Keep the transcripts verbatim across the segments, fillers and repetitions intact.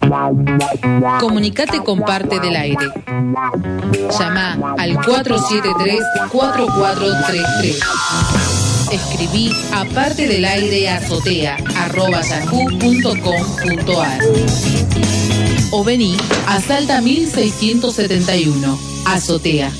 Comunicate con Parte del Aire. Llama al cuatro siete tres, cuatro cuatro tres tres. Escribí a parte del aire azotea arroba yahoo punto com punto ar o vení a Salta mil seiscientos setenta y uno, Azotea.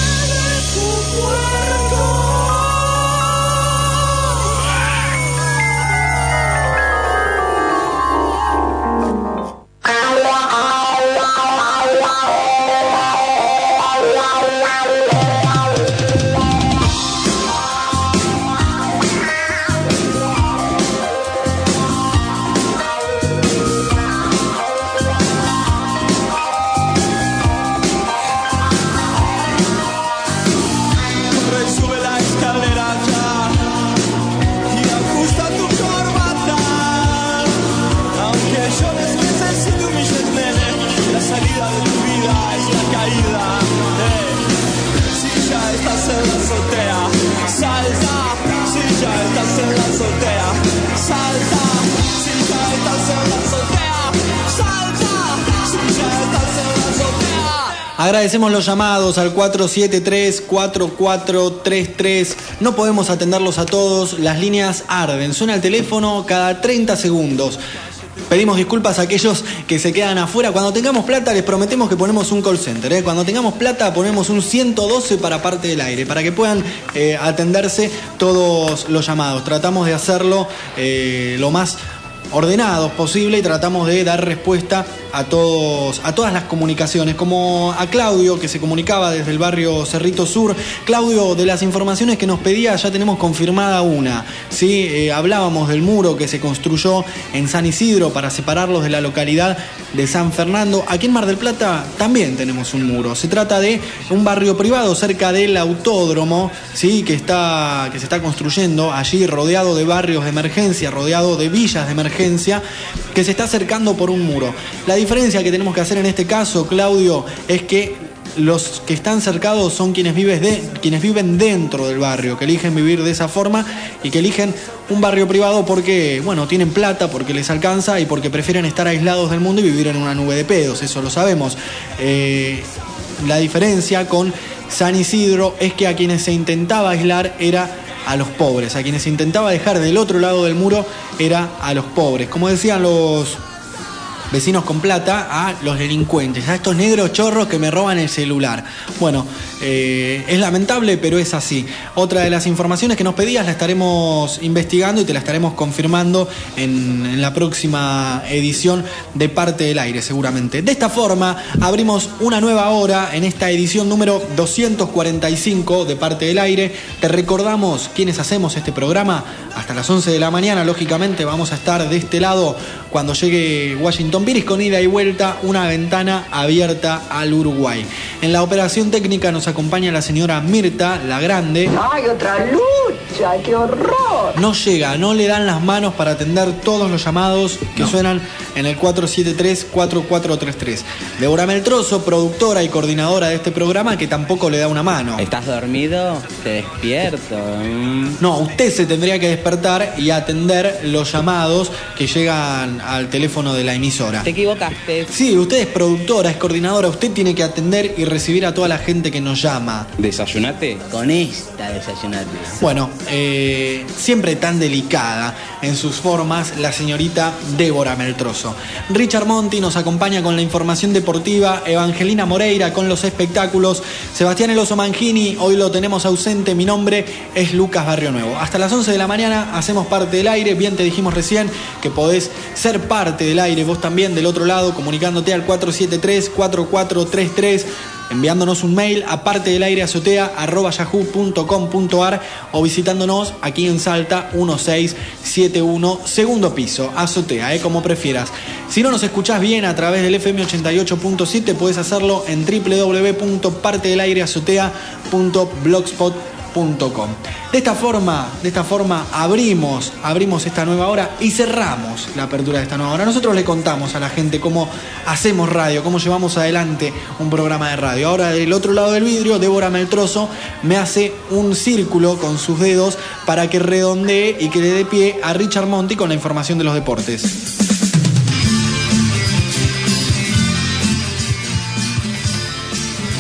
Agradecemos los llamados al cuatro siete tres, cuatro cuatro tres tres. No podemos atenderlos a todos, las líneas arden. Suena el teléfono cada treinta segundos. Pedimos disculpas a aquellos que se quedan afuera. Cuando tengamos plata les prometemos que ponemos un call center, ¿eh? Cuando tengamos plata ponemos un ciento doce para Parte del Aire, para que puedan eh, atenderse todos los llamados. Tratamos de hacerlo eh, lo más ordenados posible y tratamos de dar respuesta a todos, a todas las comunicaciones, como a Claudio, que se comunicaba desde el barrio Cerrito Sur. Claudio, de las informaciones que nos pedía ya tenemos confirmada una, ¿sí? Eh, hablábamos del muro que se construyó en San Isidro para separarlos de la localidad de San Fernando. Aquí en Mar del Plata también tenemos un muro. Se trata de un barrio privado cerca del autódromo, ¿sí? que, está, que se está construyendo allí, rodeado de barrios de emergencia, rodeado de villas de emergencia, que se está acercando por un muro. La diferencia que tenemos que hacer en este caso, Claudio, es que los que están cercados son quienes, vives de, quienes viven dentro del barrio, que eligen vivir de esa forma y que eligen un barrio privado porque, bueno, tienen plata, porque les alcanza y porque prefieren estar aislados del mundo y vivir en una nube de pedos, eso lo sabemos. Eh, la diferencia con San Isidro es que a quienes se intentaba aislar era a los pobres, a quienes se intentaba dejar del otro lado del muro era a los pobres. Como decían los vecinos con plata, a los delincuentes, a estos negros chorros que me roban el celular. Bueno, eh, es lamentable, pero es así. Otra de las informaciones que nos pedías la estaremos investigando y te la estaremos confirmando en, en la próxima edición de Parte del Aire, seguramente. De esta forma, abrimos una nueva hora en esta edición número doscientos cuarenta y cinco de Parte del Aire. Te recordamos quiénes hacemos este programa. Hasta las once de la mañana, lógicamente, vamos a estar de este lado cuando llegue Washington Viris con ida y vuelta, una ventana abierta al Uruguay. En la operación técnica nos acompaña la señora Mirta, la grande. ¡Ay, otra lucha! ¡Qué horror! No llega, no le dan las manos para atender todos los llamados que no. suenan en el cuatro siete tres, cuatro cuatro tres tres. Débora Meltroso, productora y coordinadora de este programa, que tampoco le da una mano. ¿Estás dormido? Te despierto. No, usted se tendría que despertar y atender los llamados que llegan al teléfono de la emisora. Te equivocaste. Sí, usted es productora, es coordinadora, usted tiene que atender y recibir a toda la gente que nos llama. ¿Desayunate? Con esta desayunate. Bueno, eh, siempre tan delicada en sus formas, la señorita Débora Meltroso. Richard Monti nos acompaña con la información deportiva, Evangelina Moreira con los espectáculos, Sebastián El Oso Mangini, hoy lo tenemos ausente, mi nombre es Lucas Barrio Nuevo. Hasta las once de la mañana hacemos Parte del Aire. Bien te dijimos recién que podés ser parte del aire, vos también del otro lado, comunicándote al cuatro siete tres, cuatro cuatro tres tres, enviándonos un mail a partedelaireazotea arroba yahoo punto com punto ar o visitándonos aquí en Salta mil seiscientos setenta y uno, segundo piso, Azotea, eh, como prefieras. Si no nos escuchás bien a través del F M ochenta y ocho punto siete, podés hacerlo en doble u doble u doble u punto partedelaireazotea punto blogspot punto com. De esta forma, de esta forma abrimos, abrimos esta nueva hora y cerramos la apertura de esta nueva hora. Nosotros le contamos a la gente cómo hacemos radio, cómo llevamos adelante un programa de radio. Ahora del otro lado del vidrio, Débora Meltroso me hace un círculo con sus dedos para que redondee y que le dé pie a Richard Monti con la información de los deportes.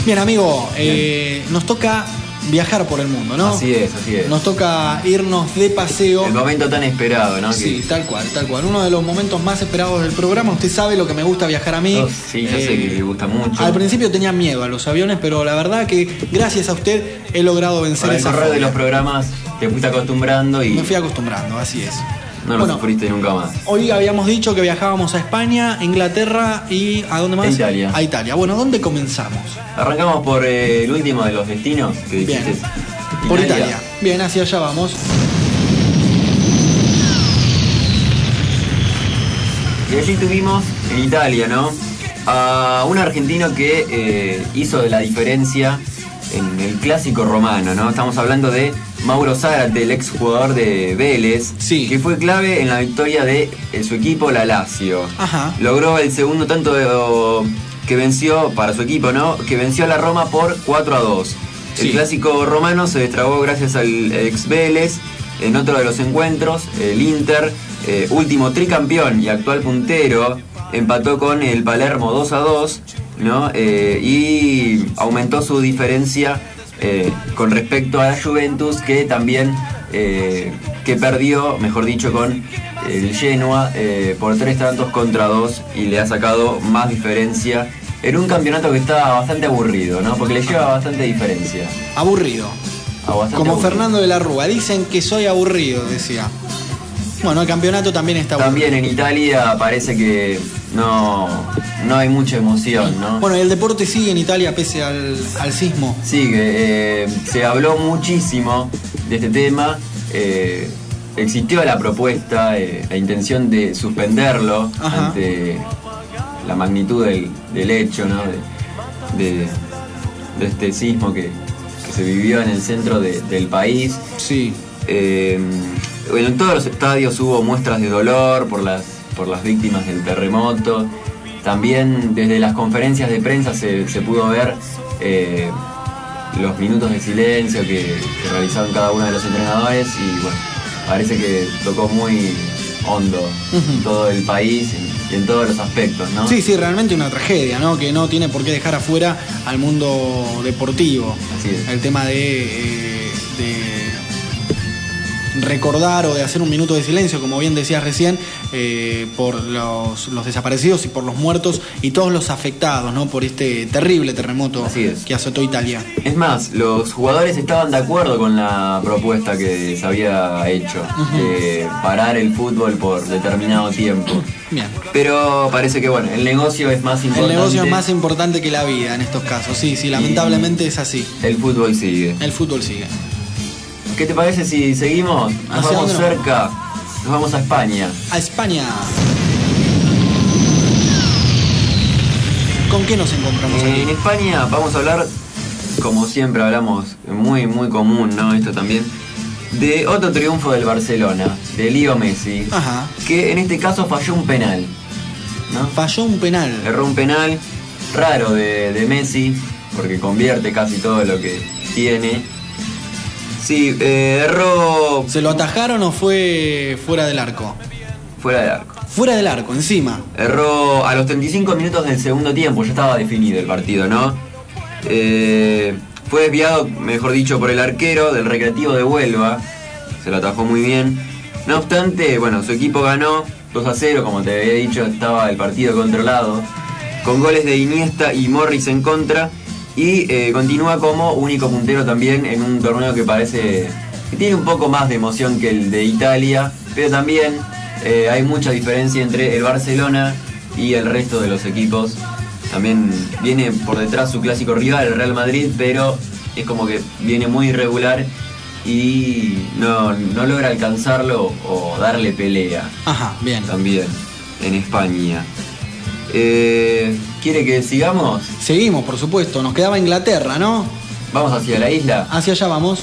Bien, amigo, eh, nos toca viajar por el mundo, ¿no? Así es, así es. Nos toca irnos de paseo. El momento tan esperado, ¿no? Sí, que... tal cual, tal cual. Uno de los momentos más esperados del programa. Usted sabe lo que me gusta viajar a mí. Oh, sí, yo eh, sé que le gusta mucho. Al principio tenía miedo a los aviones, pero la verdad que gracias a usted he logrado vencer esa fobia. De los programas te fuiste acostumbrando y... Me fui acostumbrando, así es. No lo bueno, sufriste nunca más. Hoy habíamos dicho que viajábamos a España, Inglaterra y ¿a dónde más? A Italia. A Italia. Bueno, ¿dónde comenzamos? Arrancamos por eh, el último de los destinos que Bien. dijiste. Por Italia. Bien, hacia allá vamos. Y allí tuvimos en Italia, ¿no? A un argentino que eh, hizo de la diferencia en el clásico romano, ¿no? Estamos hablando de Mauro Zárate, el ex jugador de Vélez, sí. que fue clave en la victoria de eh, su equipo, la Lazio. Ajá. Logró el segundo tanto de, que venció para su equipo, ¿no? Que venció a la Roma por cuatro a dos. El sí. clásico romano se destrabó gracias al ex Vélez. En otro de los encuentros, el Inter, eh, último tricampeón y actual puntero, empató con el Palermo dos a dos, ¿no? Eh, y aumentó su diferencia eh, con respecto a la Juventus, que también eh, que perdió, mejor dicho, con el Genoa eh, por tres tantos contra dos, y le ha sacado más diferencia en un campeonato que está bastante aburrido, ¿no? Porque le lleva bastante diferencia. Aburrido. Ah, bastante Como aburrido. Fernando de la Rúa. Dicen que soy aburrido, decía. Bueno, el campeonato también está aburrido. También en Italia parece que no, no hay mucha emoción, ¿no? Bueno, y el deporte sigue en Italia pese al, al sismo. Sigue. Eh, se habló muchísimo de este tema. Eh, existió la propuesta, eh, la intención de suspenderlo. Ajá. Ante la magnitud del, del hecho, ¿no? De, de, de este sismo que, que se vivió en el centro de, del país. Sí. Eh, en todos los estadios hubo muestras de dolor por las, por las víctimas del terremoto. También desde las conferencias de prensa se, se pudo ver eh, los minutos de silencio que, que realizaron cada uno de los entrenadores, y bueno, parece que tocó muy hondo uh-huh. todo el país y en todos los aspectos, ¿no? Sí, sí, realmente una tragedia, ¿no? Que no tiene por qué dejar afuera al mundo deportivo. Así es. El tema de, eh, de recordar o de hacer un minuto de silencio, como bien decías recién, eh, por los, los desaparecidos y por los muertos y todos los afectados, ¿no? Por este terrible terremoto que azotó Italia. Es más, los jugadores estaban de acuerdo con la propuesta que se había hecho, uh-huh. de parar el fútbol por determinado tiempo. Bien. Pero parece que, bueno, el negocio es más importante. El negocio es más importante que la vida en estos casos, sí, sí, lamentablemente y es así. El fútbol sigue. El fútbol sigue. ¿Qué te parece si seguimos? Nos vamos cerca, nos vamos a España. A España. ¿Con qué nos encontramos eh, aquí? En España vamos a hablar, como siempre hablamos, muy muy común, ¿no? Esto también, de otro triunfo del Barcelona, de Leo Messi. Ajá. Que en este caso falló un penal, ¿no? Falló un penal. Erró un penal raro de, de Messi, porque convierte casi todo lo que tiene. Sí, eh, erró... ¿Se lo atajaron o fue fuera del arco? Fuera del arco. Fuera del arco, encima. Erró a los treinta y cinco minutos del segundo tiempo, ya estaba definido el partido, ¿no? Eh, fue desviado, mejor dicho, por el arquero del Recreativo de Huelva. Se lo atajó muy bien. No obstante, bueno, su equipo ganó dos a cero, como te había dicho, estaba el partido controlado, con goles de Iniesta y Morris en contra. Y eh, continúa como único puntero también en un torneo que parece que tiene un poco más de emoción que el de Italia, pero también eh, hay mucha diferencia entre el Barcelona y el resto de los equipos. También viene por detrás su clásico rival, el Real Madrid, pero es como que viene muy irregular y no, no logra alcanzarlo o darle pelea. Ajá, bien. También en España. Eh, ¿Quiere que sigamos? Seguimos, por supuesto. Nos quedaba Inglaterra, ¿no? Vamos hacia la isla. Hacia allá vamos.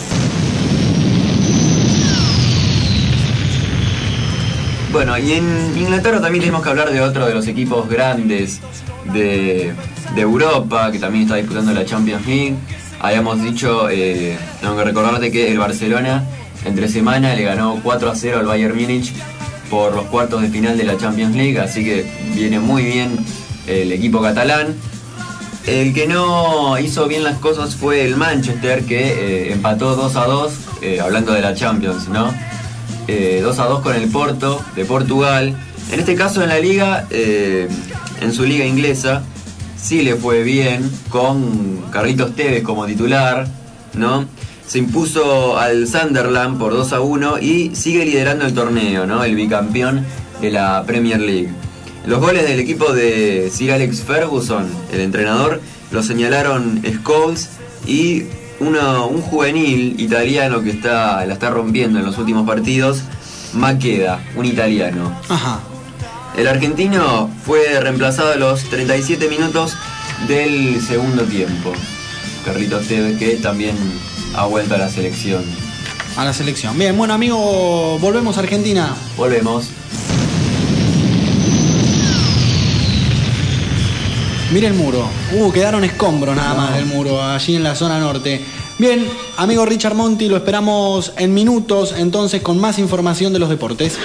Bueno, y en Inglaterra también tenemos que hablar de otro de los equipos grandes de, de Europa, que también está disputando la Champions League. Habíamos dicho, eh, tengo que recordarte que el Barcelona entre semana le ganó cuatro a cero al Bayern Múnich por los cuartos de final de la Champions League, así que viene muy bien el equipo catalán. El que no hizo bien las cosas fue el Manchester, que eh, empató dos a dos, eh, hablando de la Champions, ¿no? Eh, dos a dos con el Porto de Portugal. En este caso en la liga, eh, en su liga inglesa, sí le fue bien, con Carlitos Tevez como titular, ¿no? Se impuso al Sunderland por dos a uno y sigue liderando el torneo, ¿no? El bicampeón de la Premier League. Los goles del equipo de Sir Alex Ferguson, el entrenador, lo señalaron Scholes y uno, un juvenil italiano que está, la está rompiendo en los últimos partidos, Maqueda, un italiano. Ajá. El argentino fue reemplazado a los treinta y siete minutos del segundo tiempo. Carlitos Tevez, que también ha vuelto a la selección. A la selección. Bien, bueno, amigo, volvemos a Argentina. Volvemos. Mire el muro. Uh, quedaron escombros nada más del muro allí en la zona norte. Bien, amigo Richard Monti, lo esperamos en minutos entonces con más información de los deportes.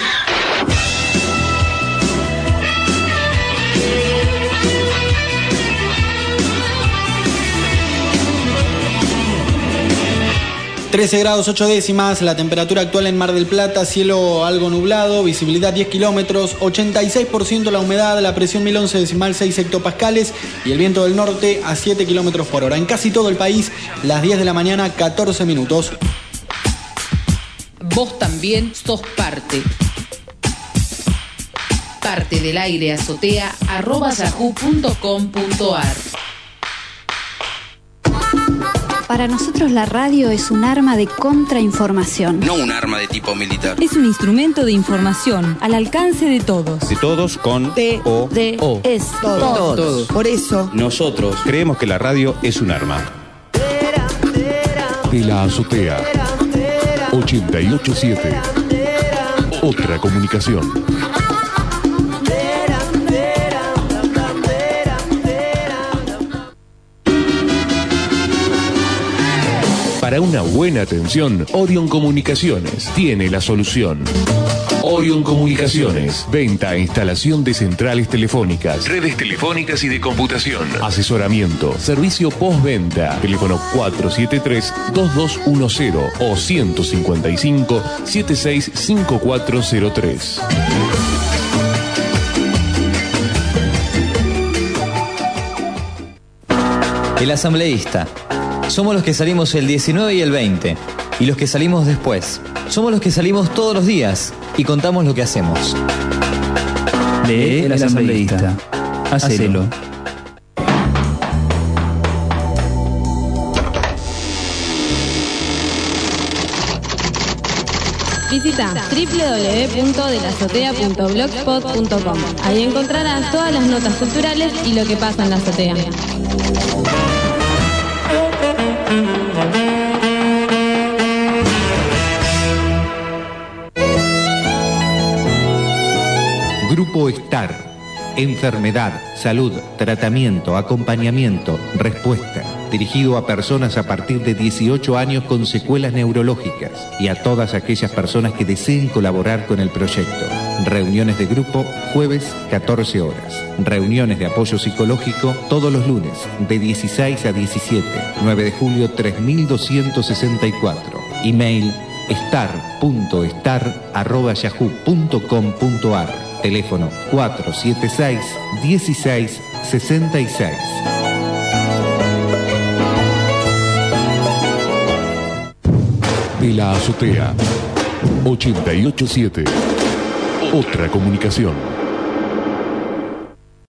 trece grados ocho décimas, la temperatura actual en Mar del Plata, cielo algo nublado, visibilidad diez kilómetros, ochenta y seis por ciento la humedad, la presión mil once decimal seis hectopascales y el viento del norte a siete kilómetros por hora. En casi todo el país, las diez de la mañana, catorce minutos. Vos también sos parte. Parte del aire azotea arroba yahoo punto com punto ar. Para nosotros la radio es un arma de contrainformación. No un arma de tipo militar. Es un instrumento de información al alcance de todos. De todos con T O D O. Es todos. todos. todos. Por eso nosotros creemos que la radio es un arma. De la azotea ochenta y ocho punto siete. Otra comunicación. Para una buena atención, Orion Comunicaciones tiene la solución. Orion Comunicaciones, venta e instalación de centrales telefónicas, redes telefónicas y de computación, asesoramiento, servicio postventa, teléfono cuatro siete tres, dos dos uno cero o ciento cincuenta y cinco, setenta y seis cincuenta y cuatro cero tres. El asambleísta. Somos los que salimos el diecinueve y el veinte, y los que salimos después. Somos los que salimos todos los días y contamos lo que hacemos. Lee El Asambleísta. Hacelo. Visita doble u doble u doble u punto de la azotea punto blogspot punto com. Ahí encontrarás todas las notas culturales y lo que pasa en la azotea. Grupo Estar. Enfermedad, salud, tratamiento, acompañamiento, respuesta. Dirigido a personas a partir de dieciocho años con secuelas neurológicas y a todas aquellas personas que deseen colaborar con el proyecto. Reuniones de grupo, jueves, catorce horas. Reuniones de apoyo psicológico todos los lunes, de dieciséis a diecisiete. nueve de julio tres mil doscientos sesenta y cuatro. Email estar punto estar arroba yahoo punto com punto ar. Teléfono cuatro siete seis, dieciséis sesenta y seis. De la azotea ochenta y ocho punto siete. Otra comunicación.